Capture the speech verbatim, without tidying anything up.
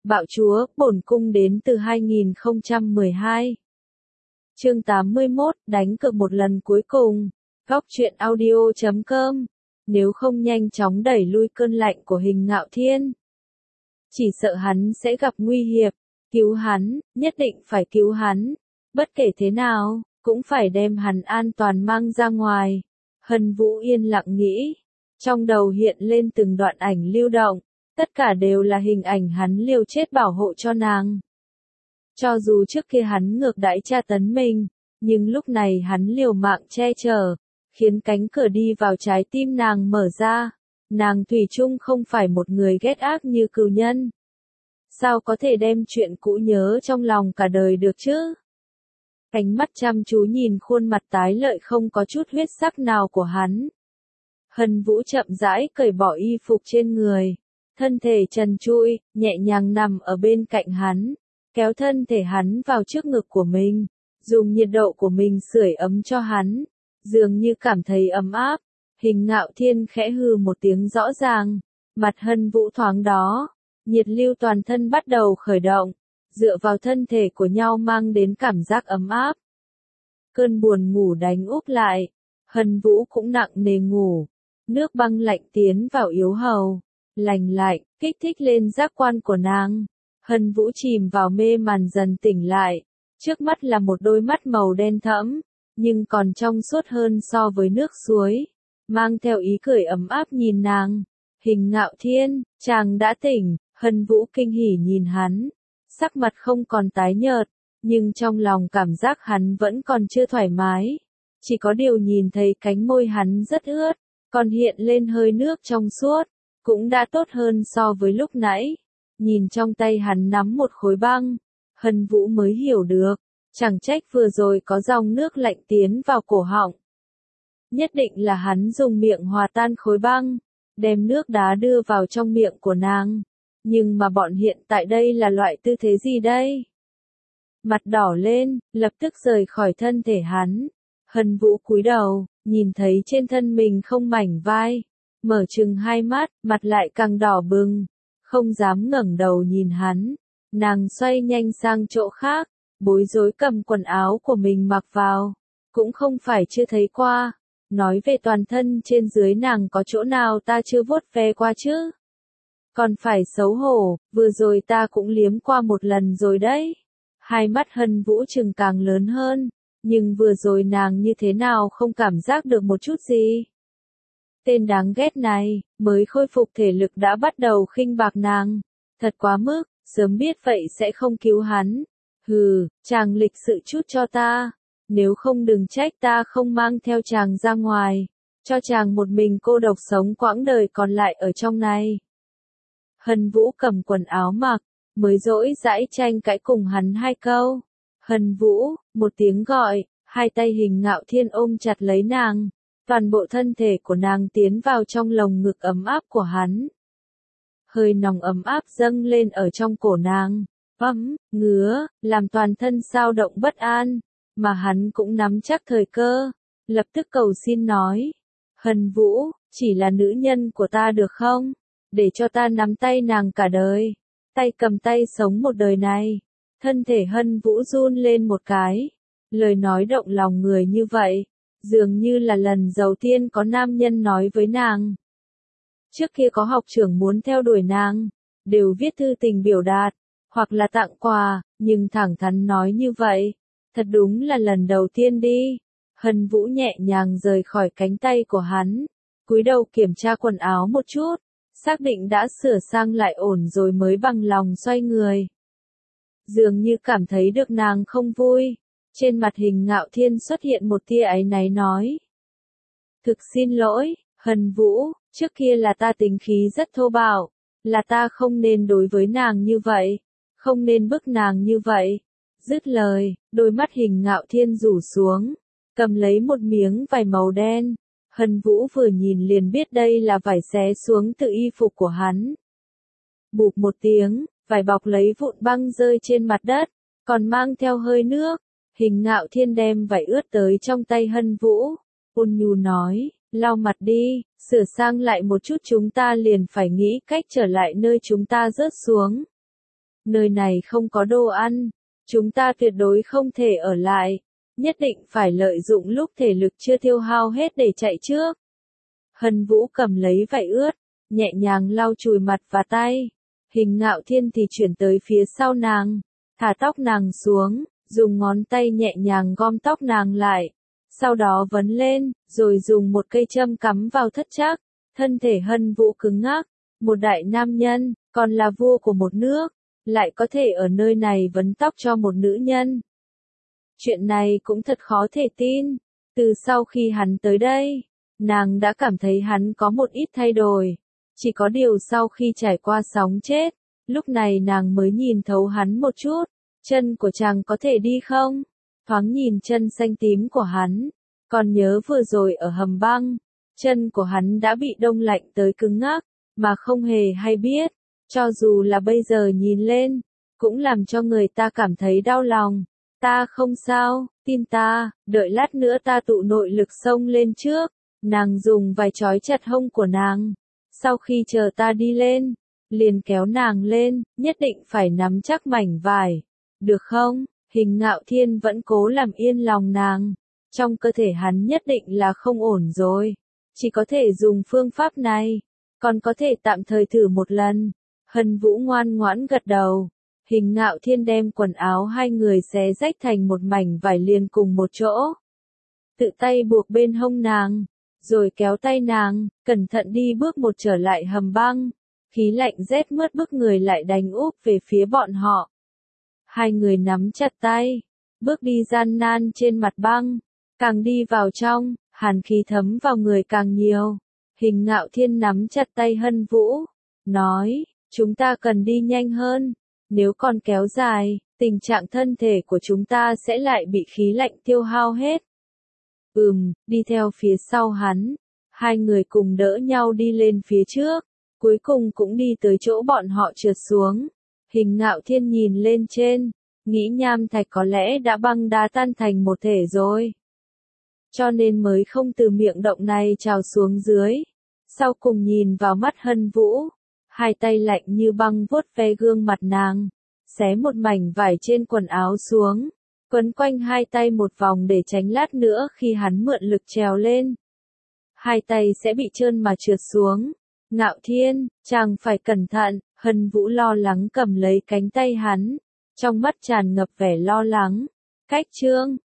Bạo chúa, bổn cung đến từ hai nghìn không trăm mười hai. Chương tám mươi mốt, đánh cược một lần cuối cùng. Góc truyện audio chấm com. Nếu không nhanh chóng đẩy lui cơn lạnh của Hình Ngạo Thiên, chỉ sợ hắn sẽ gặp nguy hiểm. Cứu hắn, nhất định phải cứu hắn. Bất kể thế nào, cũng phải đem hắn an toàn mang ra ngoài. Hân Vũ yên lặng nghĩ. Trong đầu hiện lên từng đoạn ảnh lưu động. Tất cả đều là hình ảnh hắn liều chết bảo hộ cho nàng. Cho dù trước kia hắn ngược đãi tra tấn mình, nhưng lúc này hắn liều mạng che chở, khiến cánh cửa đi vào trái tim nàng mở ra. Nàng thủy chung không phải một người ghét ác như cừu nhân. Sao có thể đem chuyện cũ nhớ trong lòng cả đời được chứ? Ánh mắt chăm chú nhìn khuôn mặt tái lợi không có chút huyết sắc nào của hắn. Hân Vũ chậm rãi cởi bỏ y phục trên người. Thân thể trần trụi, nhẹ nhàng nằm ở bên cạnh hắn, kéo thân thể hắn vào trước ngực của mình, dùng nhiệt độ của mình sưởi ấm cho hắn, dường như cảm thấy ấm áp. Hình Ngạo Thiên khẽ hừ một tiếng rõ ràng, mặt Hân Vũ thoáng đó, nhiệt lưu toàn thân bắt đầu khởi động, dựa vào thân thể của nhau mang đến cảm giác ấm áp. Cơn buồn ngủ đánh úp lại, Hân Vũ cũng nặng nề ngủ, nước băng lạnh tiến vào yếu hầu. Lành lạnh, kích thích lên giác quan của nàng. Hân Vũ chìm vào mê màn dần tỉnh lại. Trước mắt là một đôi mắt màu đen thẫm, nhưng còn trong suốt hơn so với nước suối. Mang theo ý cười ấm áp nhìn nàng. Hình Ngạo Thiên, chàng đã tỉnh. Hân Vũ kinh hỉ nhìn hắn. Sắc mặt không còn tái nhợt, nhưng trong lòng cảm giác hắn vẫn còn chưa thoải mái. Chỉ có điều nhìn thấy cánh môi hắn rất ướt, còn hiện lên hơi nước trong suốt. Cũng đã tốt hơn so với lúc nãy. Nhìn trong tay hắn nắm một khối băng, Hân Vũ mới hiểu được, chẳng trách vừa rồi có dòng nước lạnh tiến vào cổ họng. Nhất định là hắn dùng miệng hòa tan khối băng, đem nước đá đưa vào trong miệng của nàng. Nhưng mà bọn hiện tại đây là loại tư thế gì đây? Mặt đỏ lên, lập tức rời khỏi thân thể hắn. Hân Vũ cúi đầu, nhìn thấy trên thân mình không mảnh vai. Mở chừng hai mắt, mặt lại càng đỏ bừng, không dám ngẩng đầu nhìn hắn. Nàng xoay nhanh sang chỗ khác, bối rối cầm quần áo của mình mặc vào. Cũng không phải chưa thấy qua, nói về toàn thân trên dưới nàng có chỗ nào ta chưa vuốt ve qua chứ? Còn phải xấu hổ, vừa rồi ta cũng liếm qua một lần rồi đấy. Hai mắt Hân Vũ chừng càng lớn hơn, nhưng vừa rồi nàng như thế nào không cảm giác được một chút gì. Tên đáng ghét này, mới khôi phục thể lực đã bắt đầu khinh bạc nàng. Thật quá mức, sớm biết vậy sẽ không cứu hắn. Hừ, chàng lịch sự chút cho ta. Nếu không đừng trách ta không mang theo chàng ra ngoài. Cho chàng một mình cô độc sống quãng đời còn lại ở trong này. Hân Vũ cầm quần áo mặc, mới dỗi dãi tranh cãi cùng hắn hai câu. Hân Vũ, một tiếng gọi, hai tay Hình Ngạo Thiên ôm chặt lấy nàng. Toàn bộ thân thể của nàng tiến vào trong lồng ngực ấm áp của hắn. Hơi nóng ấm áp dâng lên ở trong cổ nàng, ấm, ngứa, làm toàn thân dao động bất an, mà hắn cũng nắm chắc thời cơ, lập tức cầu xin nói. Hân Vũ, chỉ là nữ nhân của ta được không? Để cho ta nắm tay nàng cả đời, tay cầm tay sống một đời này. Thân thể Hân Vũ run lên một cái, lời nói động lòng người như vậy. Dường như là lần đầu tiên có nam nhân nói với nàng. Trước kia có học trưởng muốn theo đuổi nàng, đều viết thư tình biểu đạt, hoặc là tặng quà, nhưng thẳng thắn nói như vậy. Thật đúng là lần đầu tiên đi. Hân Vũ nhẹ nhàng rời khỏi cánh tay của hắn, cúi đầu kiểm tra quần áo một chút, xác định đã sửa sang lại ổn rồi mới bằng lòng xoay người. Dường như cảm thấy được nàng không vui. Trên mặt Hình Ngạo Thiên xuất hiện một tia áy náy nói. Thực xin lỗi, Hân Vũ, trước kia là ta tính khí rất thô bạo, là ta không nên đối với nàng như vậy, không nên bức nàng như vậy. Dứt lời, đôi mắt Hình Ngạo Thiên rủ xuống, cầm lấy một miếng vải màu đen. Hân Vũ vừa nhìn liền biết đây là vải xé xuống từ y phục của hắn. Bụp một tiếng, vải bọc lấy vụn băng rơi trên mặt đất, còn mang theo hơi nước. Hình Ngạo Thiên đem vải ướt tới trong tay Hân Vũ, ôn nhu nói, lau mặt đi, sửa sang lại một chút chúng ta liền phải nghĩ cách trở lại nơi chúng ta rớt xuống. nơi này không có đồ ăn, chúng ta tuyệt đối không thể ở lại, nhất định phải lợi dụng lúc thể lực chưa tiêu hao hết để chạy trước. Hân Vũ cầm lấy vải ướt, nhẹ nhàng lau chùi mặt và tay. Hình Ngạo Thiên thì chuyển tới phía sau nàng, thả tóc nàng xuống, dùng ngón tay nhẹ nhàng gom tóc nàng lại, sau đó vấn lên, rồi dùng một cây châm cắm vào thất trắc. Thân thể Hân Vũ cứng ngắc, một đại nam nhân, còn là vua của một nước, lại có thể ở nơi này vấn tóc cho một nữ nhân. Chuyện này cũng thật khó thể tin, từ sau khi hắn tới đây, nàng đã cảm thấy hắn có một ít thay đổi. Chỉ có điều sau khi trải qua sóng chết, lúc này nàng mới nhìn thấu hắn một chút. Chân của chàng có thể đi không? Thoáng nhìn chân xanh tím của hắn, còn nhớ vừa rồi ở hầm băng, chân của hắn đã bị đông lạnh tới cứng ngắc, mà không hề hay biết. Cho dù là bây giờ nhìn lên, cũng làm cho người ta cảm thấy đau lòng. Ta không sao, tin ta, đợi lát nữa ta tụ nội lực xông lên trước. Nàng dùng vài chói chặt hông của nàng. Sau khi chờ ta đi lên, liền kéo nàng lên, nhất định phải nắm chắc mảnh vải. Được không? Hình Ngạo Thiên vẫn cố làm yên lòng nàng. Trong cơ thể hắn nhất định là không ổn rồi. Chỉ có thể dùng phương pháp này. Còn có thể tạm thời thử một lần. Hân Vũ ngoan ngoãn gật đầu. Hình Ngạo Thiên đem quần áo hai người xé rách thành một mảnh vải liền cùng một chỗ. Tự tay buộc bên hông nàng, rồi kéo tay nàng, cẩn thận đi bước một trở lại hầm băng. Khí lạnh rét mướt bức người lại đánh úp về phía bọn họ. Hai người nắm chặt tay, bước đi gian nan trên mặt băng. Càng đi vào trong, hàn khí thấm vào người càng nhiều. Hình Ngạo Thiên nắm chặt tay Hân Vũ, nói, chúng ta cần đi nhanh hơn. Nếu còn kéo dài, tình trạng thân thể của chúng ta sẽ lại bị khí lạnh tiêu hao hết. Ừm, đi theo phía sau hắn. Hai người cùng đỡ nhau đi lên phía trước. Cuối cùng cũng đi tới chỗ bọn họ trượt xuống. Hình Ngạo Thiên nhìn lên trên, nghĩ nham thạch có lẽ đã băng đá tan thành một thể rồi. Cho nên mới không từ miệng động này trào xuống dưới. Sau cùng nhìn vào mắt Hân Vũ, hai tay lạnh như băng vuốt ve gương mặt nàng, xé một mảnh vải trên quần áo xuống, quấn quanh hai tay một vòng để tránh lát nữa khi hắn mượn lực trèo lên. Hai tay sẽ bị trơn mà trượt xuống. Ngạo Thiên, chàng phải cẩn thận. Hân Vũ lo lắng cầm lấy cánh tay hắn, trong mắt tràn ngập vẻ lo lắng. Cách chương